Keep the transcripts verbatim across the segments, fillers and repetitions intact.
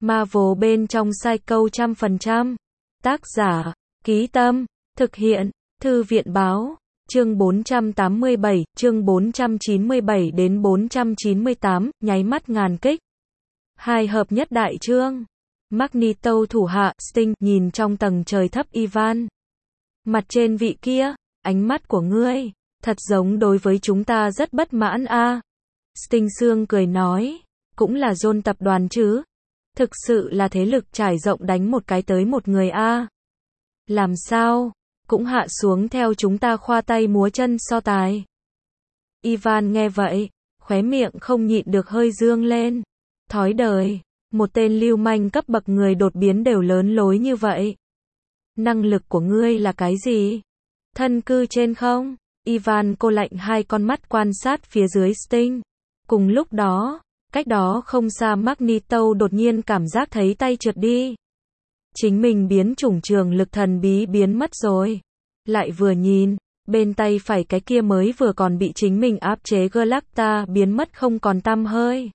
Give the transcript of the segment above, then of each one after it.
Marvel bên trong Psycho trăm phần trăm. Tác giả, Ký Tâm, thực hiện, Thư viện Báo, chương bốn trăm tám mươi bảy, chương bốn trăm chín mươi bảy đến bốn trăm chín mươi tám, nháy mắt ngàn kích. Hai hợp nhất đại chương. Magneto thủ hạ, Sting, nhìn trong tầng trời thấp Ivan. Mặt trên vị kia, ánh mắt của ngươi, thật giống đối với chúng ta rất bất mãn a. À. Sting sương cười nói, cũng là John tập đoàn chứ. Thực sự là thế lực trải rộng đánh một cái tới một người a. À. Làm sao, cũng hạ xuống theo chúng ta khoa tay múa chân so tài. Ivan nghe vậy, khóe miệng không nhịn được hơi dương lên. Thói đời, một tên lưu manh cấp bậc người đột biến đều lớn lối như vậy. Năng lực của ngươi là cái gì? Thân cư trên không? Ivan cô lạnh hai con mắt quan sát phía dưới Sting. Cùng lúc đó, cách đó không xa Magneto đột nhiên cảm giác thấy tay trượt đi. Chính mình biến chủng trường lực thần bí biến mất rồi. Lại vừa nhìn, bên tay phải cái kia mới vừa còn bị chính mình áp chế Galacta biến mất không còn tăm hơi.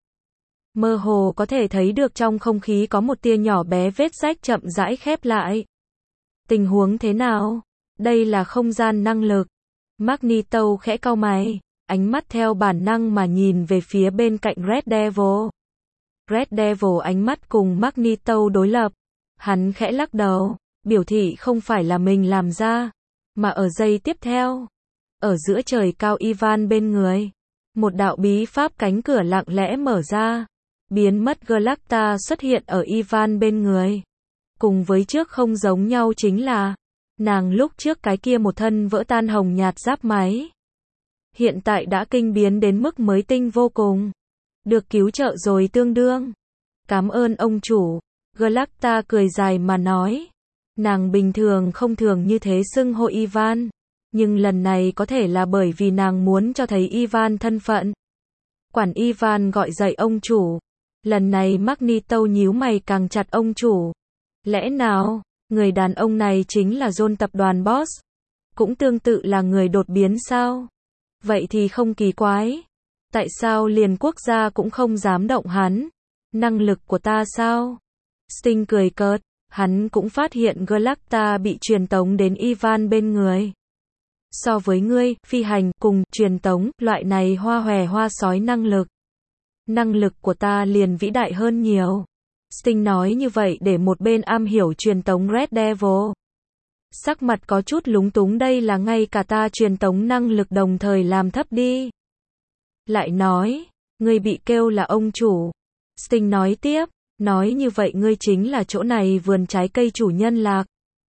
Mơ hồ có thể thấy được trong không khí có một tia nhỏ bé vết rách chậm rãi khép lại. Tình huống thế nào? Đây là không gian năng lực. Magneto khẽ cau mày, ánh mắt theo bản năng mà nhìn về phía bên cạnh Red Devil. Red Devil ánh mắt cùng Magneto đối lập. Hắn khẽ lắc đầu, biểu thị không phải là mình làm ra, mà ở giây tiếp theo. Ở giữa trời cao Ivan bên người, một đạo bí pháp cánh cửa lặng lẽ mở ra. Biến mất Galacta xuất hiện ở Ivan bên người. Cùng với trước không giống nhau chính là, nàng lúc trước cái kia một thân vỡ tan hồng nhạt giáp máy. Hiện tại đã kinh biến đến mức mới tinh vô cùng. Được cứu trợ rồi tương đương. Cảm ơn ông chủ. Galacta cười dài mà nói. Nàng bình thường không thường như thế xưng hô Ivan. Nhưng lần này có thể là bởi vì nàng muốn cho thấy Ivan thân phận. Quản Ivan gọi dậy ông chủ. Lần này Magneto nhíu mày càng chặt ông chủ. Lẽ nào, người đàn ông này chính là John tập đoàn boss? Cũng tương tự là người đột biến sao? Vậy thì không kỳ quái. Tại sao liền quốc gia cũng không dám động hắn? Năng lực của ta sao? Sting cười cợt, hắn cũng phát hiện Galacta bị truyền tống đến Ivan bên người. So với ngươi, phi hành, cùng, truyền tống, loại này hoa hòe hoa sói năng lực. Năng lực của ta liền vĩ đại hơn nhiều. Sting nói như vậy để một bên am hiểu truyền tống Red Devil. Sắc mặt có chút lúng túng, đây là ngay cả ta truyền tống năng lực đồng thời làm thấp đi. Lại nói, ngươi bị kêu là ông chủ. Sting nói tiếp, nói như vậy ngươi chính là chỗ này vườn trái cây chủ nhân lạc.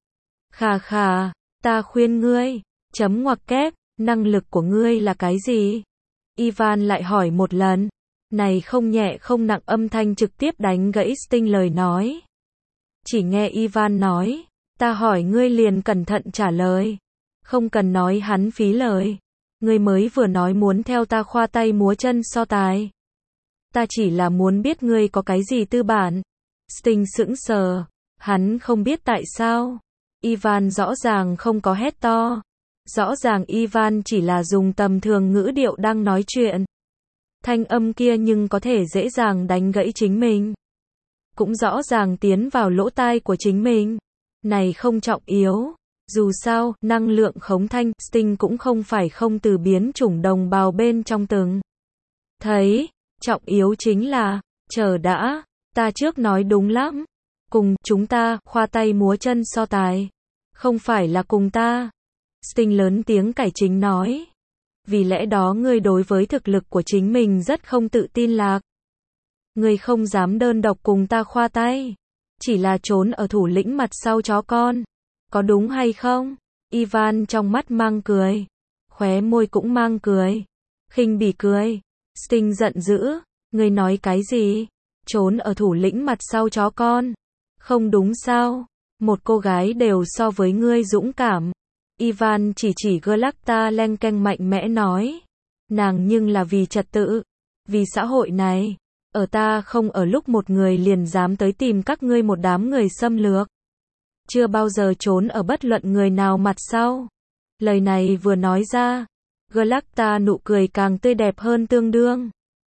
Khà khà, ta khuyên ngươi, chấm ngoặc kép, năng lực của ngươi là cái gì? Ivan lại hỏi một lần. Này không nhẹ không nặng âm thanh trực tiếp đánh gãy Sting lời nói. Chỉ nghe Ivan nói, ta hỏi ngươi liền cẩn thận trả lời. Không cần nói hắn phí lời. Ngươi mới vừa nói muốn theo ta khoa tay múa chân so tài. Ta chỉ là muốn biết ngươi có cái gì tư bản. Sting sững sờ, hắn không biết tại sao. Ivan rõ ràng không có hét to. Rõ ràng Ivan chỉ là dùng tầm thường ngữ điệu đang nói chuyện. Thanh âm kia nhưng có thể dễ dàng đánh gãy chính mình. Cũng rõ ràng tiến vào lỗ tai của chính mình. Này không trọng yếu. Dù sao, năng lượng khống thanh, Sting cũng không phải không từ biến chủng đồng bào bên trong từng. Thấy, trọng yếu chính là, chờ đã, ta trước nói đúng lắm. Cùng, chúng ta, khoa tay múa chân so tài. Không phải là cùng ta. Sting lớn tiếng cải chính nói. Vì lẽ đó ngươi đối với thực lực của chính mình rất không tự tin lạc. Ngươi không dám đơn độc cùng ta khoa tay. Chỉ là trốn ở thủ lĩnh mặt sau chó con. Có đúng hay không? Ivan trong mắt mang cười. Khóe môi cũng mang cười. Khinh bỉ cười. Sting giận dữ. Ngươi nói cái gì? Trốn ở thủ lĩnh mặt sau chó con. Không đúng sao? Một cô gái đều so với ngươi dũng cảm. Ivan chỉ chỉ Galacta len keng mạnh mẽ nói. Nàng nhưng là vì trật tự. Vì xã hội này. Ở ta không ở lúc một người liền dám tới tìm các ngươi một đám người xâm lược. Chưa bao giờ trốn ở bất luận người nào mặt sau. Lời này vừa nói ra. Galacta nụ cười càng tươi đẹp hơn tương đương.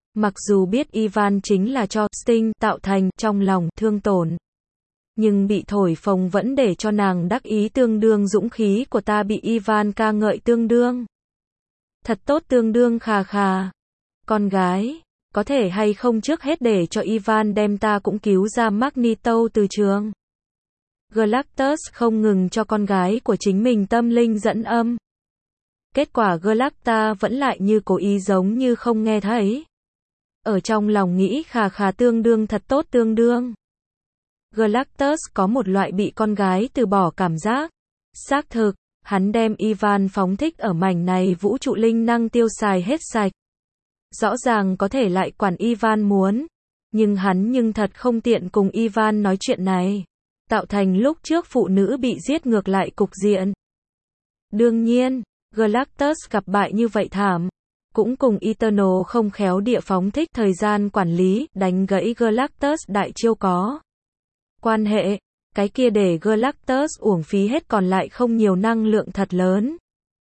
Mặc dù biết Ivan chính là cho Sting tạo thành trong lòng thương tổn. Nhưng bị thổi phồng vẫn để cho nàng đắc ý tương đương dũng khí của ta bị Ivan ca ngợi tương đương. Thật tốt tương đương khà khà. Con gái, có thể hay không trước hết để cho Ivan đem ta cũng cứu ra Magneto từ trường. Galactus không ngừng cho con gái của chính mình tâm linh dẫn âm. Kết quả Galacta vẫn lại như cố ý giống như không nghe thấy. Ở trong lòng nghĩ khà khà tương đương thật tốt tương đương. Galactus có một loại bị con gái từ bỏ cảm giác. Xác thực, hắn đem Ivan phóng thích ở mảnh này vũ trụ linh năng tiêu xài hết sạch. Rõ ràng có thể lại quản Ivan muốn. Nhưng hắn nhưng thật không tiện cùng Ivan nói chuyện này. Tạo thành lúc trước phụ nữ bị giết ngược lại cục diện. Đương nhiên, Galactus gặp bại như vậy thảm. Cũng cùng Eternal không khéo địa phóng thích thời gian quản lý, đánh gãy Galactus đại chiêu có quan hệ. Cái kia để Galactus uổng phí hết còn lại không nhiều năng lượng thật lớn.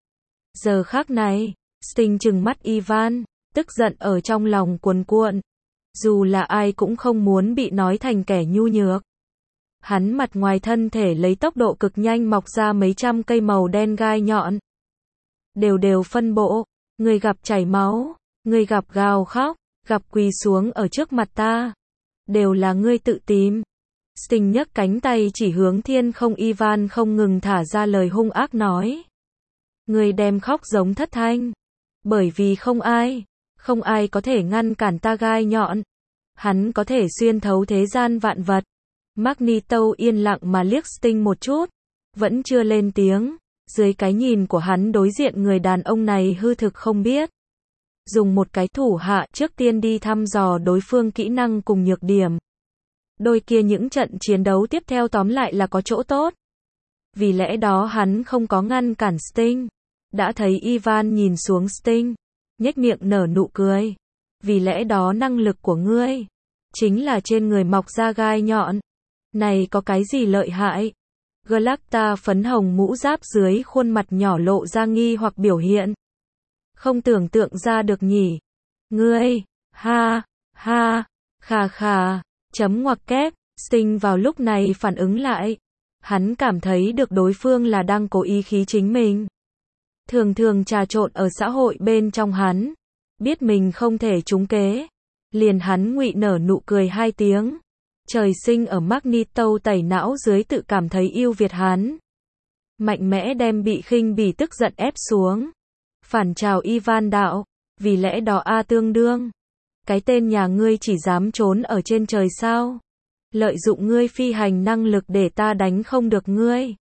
Giờ khác này, Sting trừng mắt Ivan, tức giận ở trong lòng cuồn cuộn. Dù là ai cũng không muốn bị nói thành kẻ nhu nhược. Hắn mặt ngoài thân thể lấy tốc độ cực nhanh mọc ra mấy trăm cây màu đen gai nhọn. Đều đều phân bộ, người gặp chảy máu, người gặp gào khóc, gặp quỳ xuống ở trước mặt ta. Đều là ngươi tự tìm. Sting nhấc cánh tay chỉ hướng thiên không Ivan không ngừng thả ra lời hung ác nói. Ngươi đem khóc giống thất thanh. Bởi vì không ai, không ai có thể ngăn cản ta gai nhọn. Hắn có thể xuyên thấu thế gian vạn vật. Magneto yên lặng mà liếc Sting một chút. Vẫn chưa lên tiếng. Dưới cái nhìn của hắn đối diện người đàn ông này hư thực không biết. Dùng một cái thủ hạ trước tiên đi thăm dò đối phương kỹ năng cùng nhược điểm. Đôi kia những trận chiến đấu tiếp theo tóm lại là có chỗ tốt. Vì lẽ đó hắn không có ngăn cản Sting. Đã thấy Ivan nhìn xuống Sting. Nhếch miệng nở nụ cười. Vì lẽ đó năng lực của ngươi. Chính là trên người mọc ra gai nhọn. Này có cái gì lợi hại? Galacta phấn hồng mũ giáp dưới khuôn mặt nhỏ lộ ra nghi hoặc biểu hiện. Không tưởng tượng ra được nhỉ. Ngươi, ha, ha, khà khà, chấm ngoặc kép, Sting vào lúc này phản ứng lại. Hắn cảm thấy được đối phương là đang cố ý khí chính mình. Thường thường trà trộn ở xã hội bên trong hắn. Biết mình không thể trúng kế. Liền hắn ngụy nở nụ cười hai tiếng. Trời sinh ở Magneto tẩy não dưới tự cảm thấy yêu Việt hắn. Mạnh mẽ đem bị khinh bỉ tức giận ép xuống. Phản chào Ivan đạo. Vì lẽ đó a tương đương. Cái tên nhà ngươi chỉ dám trốn ở trên trời sao? Lợi dụng ngươi phi hành năng lực để ta đánh không được ngươi.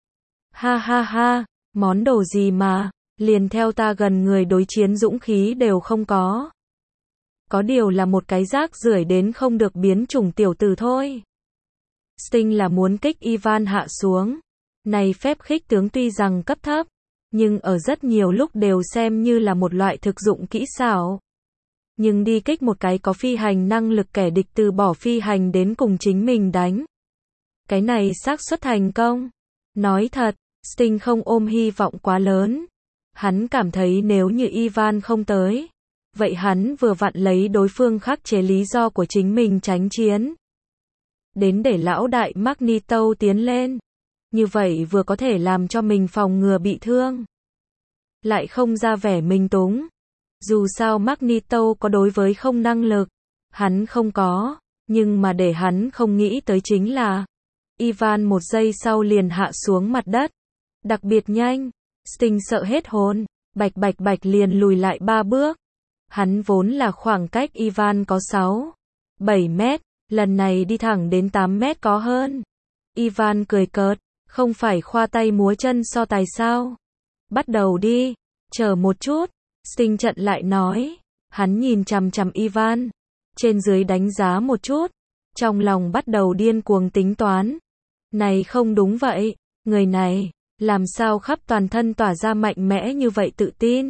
Ha ha ha, món đồ gì mà, liền theo ta gần người đối chiến dũng khí đều không có. Có điều là một cái rác rưởi đến không được biến chủng tiểu tử thôi. Sting là muốn kích Ivan hạ xuống. Này phép khích tướng tuy rằng cấp thấp, nhưng ở rất nhiều lúc đều xem như là một loại thực dụng kỹ xảo. Nhưng đi kích một cái có phi hành năng lực kẻ địch từ bỏ phi hành đến cùng chính mình đánh. Cái này xác suất thành công. Nói thật, Sting không ôm hy vọng quá lớn. Hắn cảm thấy nếu như Ivan không tới, vậy hắn vừa vặn lấy đối phương khắc chế lý do của chính mình tránh chiến. Đến để lão đại Magneto tiến lên. Như vậy vừa có thể làm cho mình phòng ngừa bị thương. Lại không ra vẻ mình túng. Dù sao Magneto có đối với không năng lực. Hắn không có. Nhưng mà để hắn không nghĩ tới chính là Ivan một giây sau liền hạ xuống mặt đất. Đặc biệt nhanh. Sting sợ hết hồn. Bạch bạch bạch liền lùi lại ba bước. Hắn vốn là khoảng cách Ivan có sáu, bảy mét. Lần này đi thẳng đến tám mét có hơn. Ivan cười cợt. Không phải khoa tay múa chân so tài sao? Bắt đầu đi. Chờ một chút. Sting chặn lại nói. Hắn nhìn chằm chằm Ivan. Trên dưới đánh giá một chút. Trong lòng bắt đầu điên cuồng tính toán. Này không đúng vậy. Người này, làm sao khắp toàn thân tỏa ra mạnh mẽ như vậy tự tin.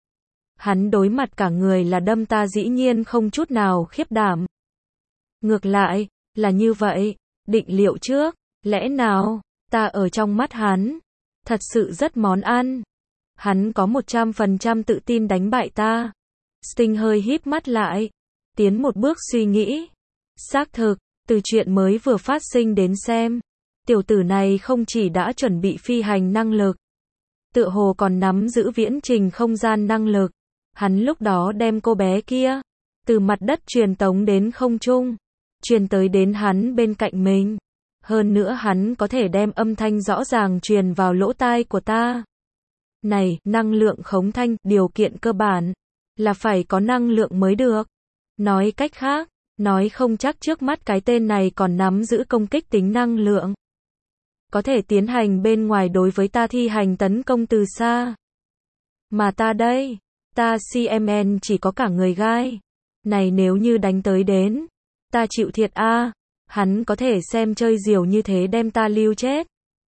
Hắn đối mặt cả người là đâm ta dĩ nhiên không chút nào khiếp đảm. Ngược lại, là như vậy. Định liệu trước. Lẽ nào, ta ở trong mắt hắn. Thật sự rất món ăn. Hắn có một trăm phần trăm tự tin đánh bại ta. Sting hơi híp mắt lại. tiến một bước suy nghĩ. Xác thực, từ chuyện mới vừa phát sinh đến xem, tiểu tử này không chỉ đã chuẩn bị phi hành năng lực, tựa hồ còn nắm giữ viễn trình không gian năng lực. Hắn lúc đó đem cô bé kia từ mặt đất truyền tống đến không trung, truyền tới đến hắn bên cạnh mình. Hơn nữa hắn có thể đem âm thanh rõ ràng truyền vào lỗ tai của ta. Này, năng lượng khống thanh, điều kiện cơ bản là phải có năng lượng mới được. Nói cách khác, nói không chắc trước mắt cái tên này còn nắm giữ công kích tính năng lượng, có thể tiến hành bên ngoài đối với ta thi hành tấn công từ xa. Mà ta đây, ta xê em en chỉ có cả người gai. Này nếu như đánh tới đến, ta chịu thiệt a. Hắn có thể xem chơi diều như thế đem ta lưu chết.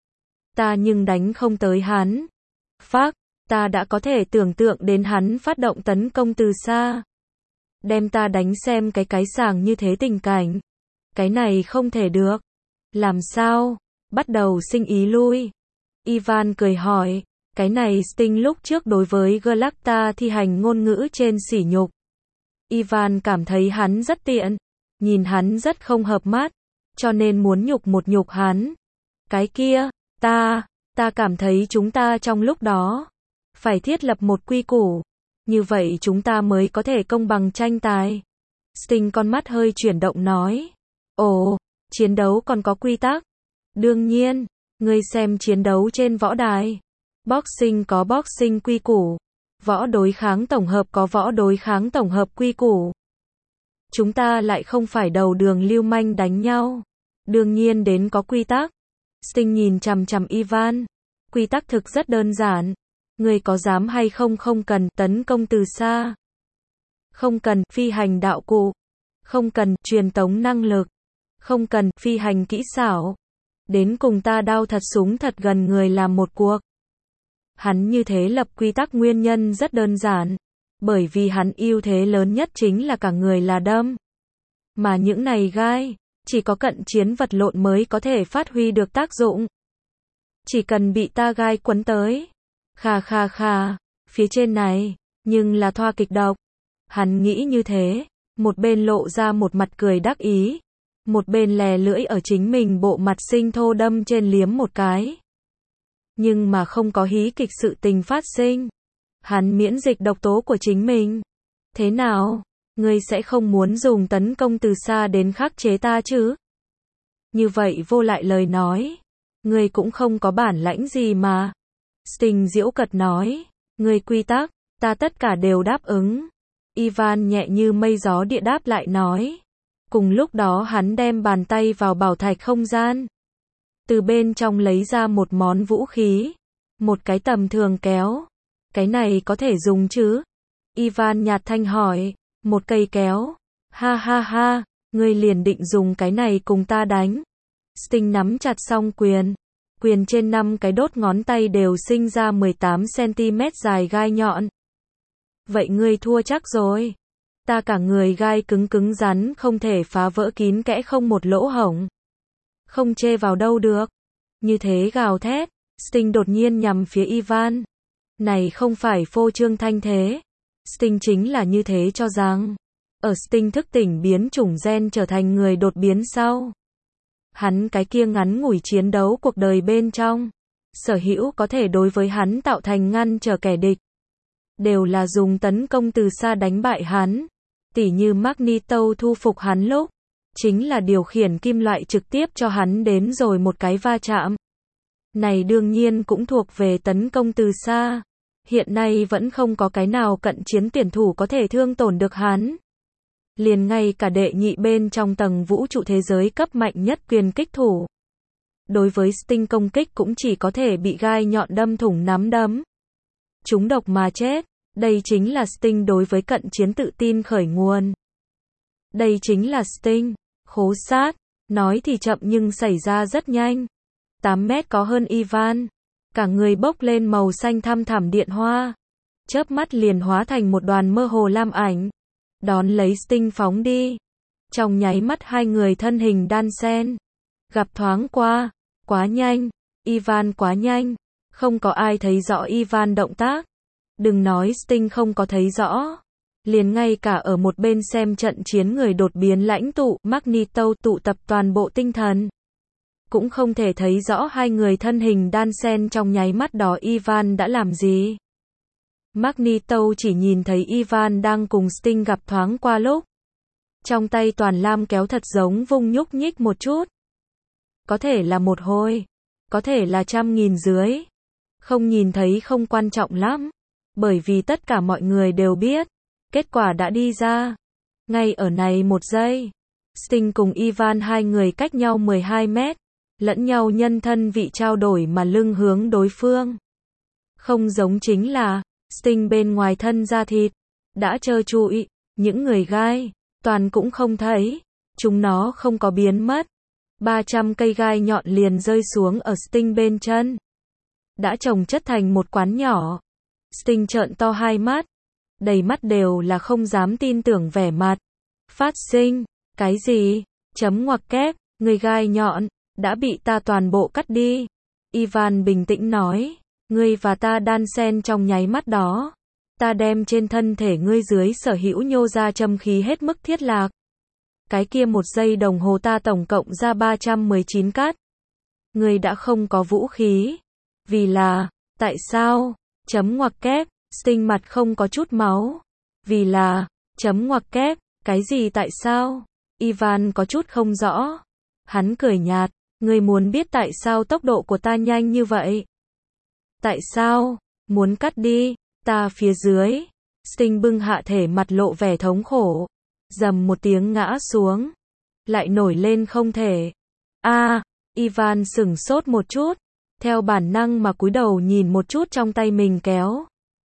Ta nhưng đánh không tới hắn. Phác, ta đã có thể tưởng tượng đến hắn phát động tấn công từ xa, đem ta đánh xem cái cái sàng như thế tình cảnh. Cái này không thể được. Làm sao? Bắt đầu sinh ý lui. Ivan cười hỏi, cái này Sting lúc trước đối với Galacta thi hành ngôn ngữ trên sỉ nhục. Ivan cảm thấy hắn rất tiện, nhìn hắn rất không hợp mắt, cho nên muốn nhục một nhục hắn. Cái kia, ta, ta cảm thấy chúng ta trong lúc đó phải thiết lập một quy củ, như vậy chúng ta mới có thể công bằng tranh tài. Sting con mắt hơi chuyển động nói, ồ, chiến đấu còn có quy tắc. Đương nhiên, ngươi xem chiến đấu trên võ đài. Boxing có boxing quy củ, võ đối kháng tổng hợp có võ đối kháng tổng hợp quy củ. Chúng ta lại không phải đầu đường lưu manh đánh nhau. Đương nhiên đến có quy tắc. Sting nhìn chằm chằm Ivan. Quy tắc thực rất đơn giản. Ngươi có dám hay không không cần tấn công từ xa. Không cần phi hành đạo cụ. Không cần truyền tống năng lực. Không cần phi hành kỹ xảo. Đến cùng ta đao thật súng thật gần người làm một cuộc. Hắn như thế lập quy tắc nguyên nhân rất đơn giản. Bởi vì hắn ưu thế lớn nhất chính là cả người là đâm. Mà những này gai, chỉ có cận chiến vật lộn mới có thể phát huy được tác dụng. Chỉ cần bị ta gai quấn tới. Khà khà khà, phía trên này, nhưng là thoa kịch độc. Hắn nghĩ như thế, một bên lộ ra một mặt cười đắc ý, một bên lè lưỡi ở chính mình bộ mặt sinh thô đâm trên liếm một cái. Nhưng mà không có hí kịch sự tình phát sinh. Hắn miễn dịch độc tố của chính mình. Thế nào? Ngươi sẽ không muốn dùng tấn công từ xa đến khắc chế ta chứ? Như vậy vô lại lời nói. Ngươi cũng không có bản lãnh gì mà. Sting giễu cợt nói. Ngươi quy tắc, ta tất cả đều đáp ứng. Ivan nhẹ như mây gió địa đáp lại nói. Cùng lúc đó hắn đem bàn tay vào bảo thạch không gian. Từ bên trong lấy ra một món vũ khí. Một cái tầm thường kéo. Cái này có thể dùng chứ? Ivan nhạt thanh hỏi. Một cây kéo. Ha ha ha, ngươi liền định dùng cái này cùng ta đánh. Sting nắm chặt song quyền. Quyền trên năm cái đốt ngón tay đều sinh ra mười tám xăng-ti-mét dài gai nhọn. Vậy ngươi thua chắc rồi. Ta cả người gai cứng cứng rắn không thể phá vỡ kín kẽ không một lỗ hổng. Không chê vào đâu được. Như thế gào thét, Sting đột nhiên nhằm phía Ivan. Này không phải phô trương thanh thế. Sting chính là như thế cho rằng. Ở Sting thức tỉnh biến chủng gen trở thành người đột biến sau. Hắn cái kia ngắn ngủi chiến đấu cuộc đời bên trong. Sở hữu có thể đối với hắn tạo thành ngăn trở kẻ địch. Đều là dùng tấn công từ xa đánh bại hắn. Tỉ như Magneto thu phục hắn lúc. Chính là điều khiển kim loại trực tiếp cho hắn đến rồi một cái va chạm. Này đương nhiên cũng thuộc về tấn công từ xa. Hiện nay vẫn không có cái nào cận chiến tuyển thủ có thể thương tổn được hắn. Liền ngay cả đệ nhị bên trong tầng vũ trụ thế giới cấp mạnh nhất quyền kích thủ. Đối với Sting công kích cũng chỉ có thể bị gai nhọn đâm thủng nắm đấm. Trúng độc mà chết. Đây chính là Sting đối với cận chiến tự tin khởi nguồn. Đây chính là Sting. Khố sát. Nói thì chậm nhưng xảy ra rất nhanh. tám mét có hơn Ivan. Cả người bốc lên màu xanh thăm thẳm điện hoa. Chớp mắt liền hóa thành một đoàn mơ hồ lam ảnh. Đón lấy Sting phóng đi. Trong nháy mắt hai người thân hình đan xen. Gặp thoáng qua. Quá nhanh. Ivan quá nhanh. Không có ai thấy rõ Ivan động tác. Đừng nói Sting không có thấy rõ. Liền ngay cả ở một bên xem trận chiến người đột biến lãnh tụ, Magneto tụ tập toàn bộ tinh thần. Cũng không thể thấy rõ hai người thân hình đan xen trong nháy mắt đó Ivan đã làm gì. Magneto chỉ nhìn thấy Ivan đang cùng Sting gặp thoáng qua lúc. Trong tay toàn lam kéo thật giống vung nhúc nhích một chút. Có thể là một hồi, có thể là trăm nghìn dưới. Không nhìn thấy không quan trọng lắm, bởi vì tất cả mọi người đều biết, kết quả đã đi ra. Ngay ở này một giây, Sting cùng Ivan hai người cách nhau mười hai mét, lẫn nhau nhân thân vị trao đổi mà lưng hướng đối phương. Không giống chính là, Sting bên ngoài thân da thịt, đã trơ trụi, những người gai, toàn cũng không thấy, chúng nó không có biến mất. ba trăm cây gai nhọn liền rơi xuống ở Sting bên chân. Đã chồng chất thành một quán nhỏ. Sting trợn to hai mắt, đầy mắt đều là không dám tin tưởng vẻ mặt. Phát sinh, cái gì? Chấm ngoặc kép, người gai nhọn, đã bị ta toàn bộ cắt đi. Ivan bình tĩnh nói, ngươi và ta đan xen trong nháy mắt đó. Ta đem trên thân thể ngươi dưới sở hữu nhô ra châm khí hết mức thiết lạc. Cái kia một giây đồng hồ ta tổng cộng ra ba trăm mười chín cắt. Ngươi đã không có vũ khí. Vì là, tại sao? Chấm ngoặc kép, Sting mặt không có chút máu. Vì là, chấm ngoặc kép, cái gì tại sao? Ivan có chút không rõ. Hắn cười nhạt, ngươi muốn biết tại sao tốc độ của ta nhanh như vậy? Tại sao? Muốn cắt đi, ta phía dưới. Sting bưng hạ thể mặt lộ vẻ thống khổ. Dầm một tiếng ngã xuống. Lại nổi lên không thể. A, Ivan sửng sốt một chút. Theo bản năng mà cúi đầu nhìn một chút trong tay mình kéo.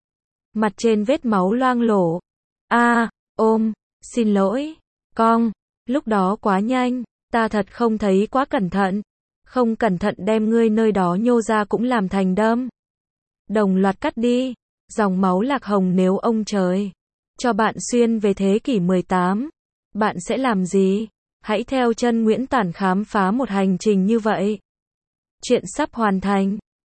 Mặt trên vết máu loang lổ. A, ôm, xin lỗi, cong, lúc đó quá nhanh, ta thật không thấy quá cẩn thận. Không cẩn thận đem ngươi nơi đó nhô ra cũng làm thành đâm. Đồng loạt cắt đi, dòng máu lạc hồng nếu ông trời cho bạn xuyên về thế kỷ mười tám, bạn sẽ làm gì? Hãy theo chân Nguyễn Tản khám phá một hành trình như vậy. Chuyện sắp hoàn thành.